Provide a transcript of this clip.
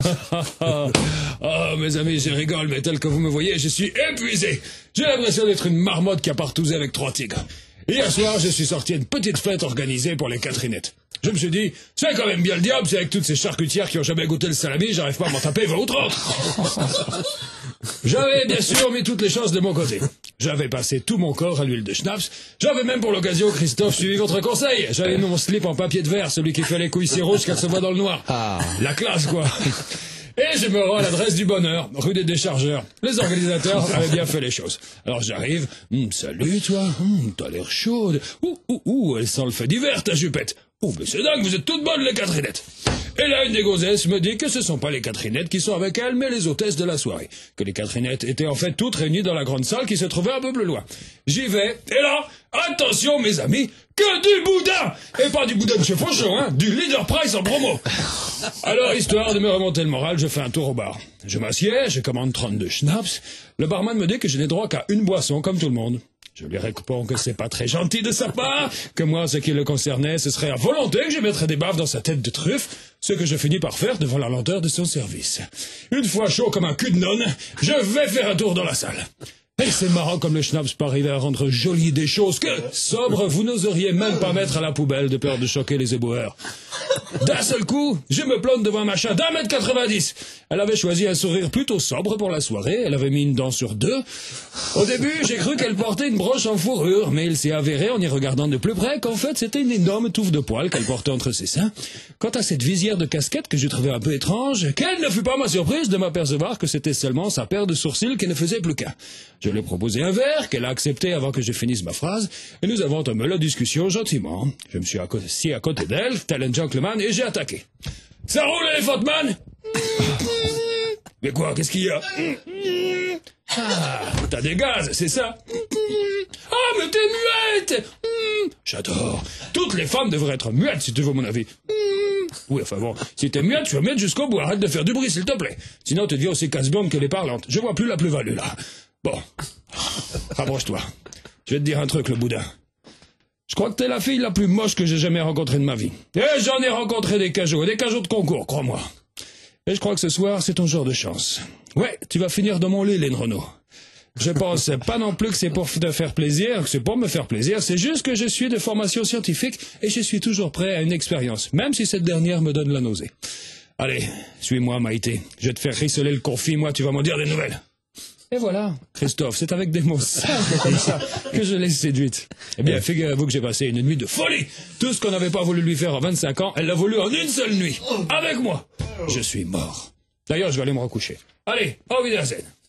Oh, mes amis, je rigole, mais tel que vous me voyez, je suis épuisé. J'ai l'impression d'être une marmotte qui a partousé avec 3 tigres. Hier soir, je suis sorti à une petite fête organisée pour les Catherinettes. Je me suis dit, c'est quand même bien le diable, c'est avec toutes ces charcutières qui ont jamais goûté le salami, j'arrive pas à m'en taper 20 ou 30. J'avais bien sûr mis toutes les chances de mon côté. J'avais passé tout mon corps à l'huile de schnapps. J'avais même pour l'occasion, Christophe, suivi votre conseil. J'avais mis mon slip en papier de verre, celui qui fait les couilles si rouges qu'elles se voient dans le noir. La classe, quoi. Et je me rends à l'adresse du bonheur, rue des Déchargeurs. Les organisateurs avaient bien fait les choses. Alors j'arrive, salut toi, t'as l'air chaude. Elle sent le fait d'hiver ta jupette. Oh, mais c'est dingue, vous êtes toutes bonnes les Catherinettes. Et là, une des gonzesses me dit que ce sont pas les Catherinettes qui sont avec elle, mais les hôtesses de la soirée. Que les Catherinettes étaient en fait toutes réunies dans la grande salle qui se trouvait un peu plus loin. J'y vais, et là, attention mes amis, que du boudin. Et pas du boudin de chez Fauchon, hein, du Leader Price en promo. Alors, histoire de me remonter le moral, je fais un tour au bar. Je m'assieds, je commande 32 schnapps. Le barman me dit que je n'ai droit qu'à une boisson, comme tout le monde. Je lui réponds que c'est pas très gentil de sa part, que moi, ce qui le concernait, ce serait à volonté que je mettrais des baffes dans sa tête de truffe, ce que je finis par faire devant la lenteur de son service. Une fois chaud comme un cul de nonne, je vais faire un tour dans la salle. Et c'est marrant comme le schnapps peut arriver à rendre jolies des choses que, sobre, vous n'oseriez même pas mettre à la poubelle de peur de choquer les éboueurs. D'un seul coup, je me plante devant un machin d'1,90 m. Elle avait choisi un sourire plutôt sobre pour la soirée, elle avait mis une dent sur 2. Au début, j'ai cru qu'elle portait une broche en fourrure, mais il s'est avéré, en y regardant de plus près, qu'en fait c'était une énorme touffe de poils qu'elle portait entre ses seins. Quant à cette visière de casquette que je trouvais un peu étrange, quelle ne fut pas ma surprise de m'apercevoir que c'était seulement sa paire de sourcils qui ne faisait plus qu'un. Je lui ai proposé un verre, qu'elle a accepté avant que je finisse ma phrase, et nous avons entamé la discussion gentiment. Je me suis assis à côté d'elle, tel un gentleman, et j'ai attaqué. « Ça roule, Elephant Man !»« Mais quoi, qu'est-ce qu'il y a ?»« Ah, t'as des gaz, c'est ça ?»« Ah, mais t'es muette !»« J'adore. Toutes les femmes devraient être muettes, si tu veux mon avis. »« Oui, enfin bon, si t'es muette, tu vas muette jusqu'au bout, arrête de faire du bruit, s'il te plaît. Sinon, tu deviens aussi casse-blonde que les parlantes. Je vois plus la plus-value, là. Bon, rapproche-toi. Je vais te dire un truc, le boudin. Je crois que t'es la fille la plus moche que j'ai jamais rencontrée de ma vie. Et j'en ai rencontré des cajots de concours, crois-moi. Et je crois que ce soir, c'est ton jour de chance. Ouais, tu vas finir dans mon lit, Lynn Renaud. Je pense pas non plus que c'est pour te faire plaisir, que c'est pour me faire plaisir, c'est juste que je suis de formation scientifique et je suis toujours prêt à une expérience, même si cette dernière me donne la nausée. Allez, suis-moi, Maïté. Je vais te faire rissoler le confit, moi, tu vas m'en dire des nouvelles. Et voilà, Christophe, c'est avec des mots simples comme ça que je l'ai séduite. Eh bien, figurez-vous que j'ai passé une nuit de folie. Tout ce qu'on n'avait pas voulu lui faire en 25 ans, elle l'a voulu en une seule nuit. Avec moi. Je suis mort. D'ailleurs, je vais aller me recoucher. Allez, au Wiedersehen.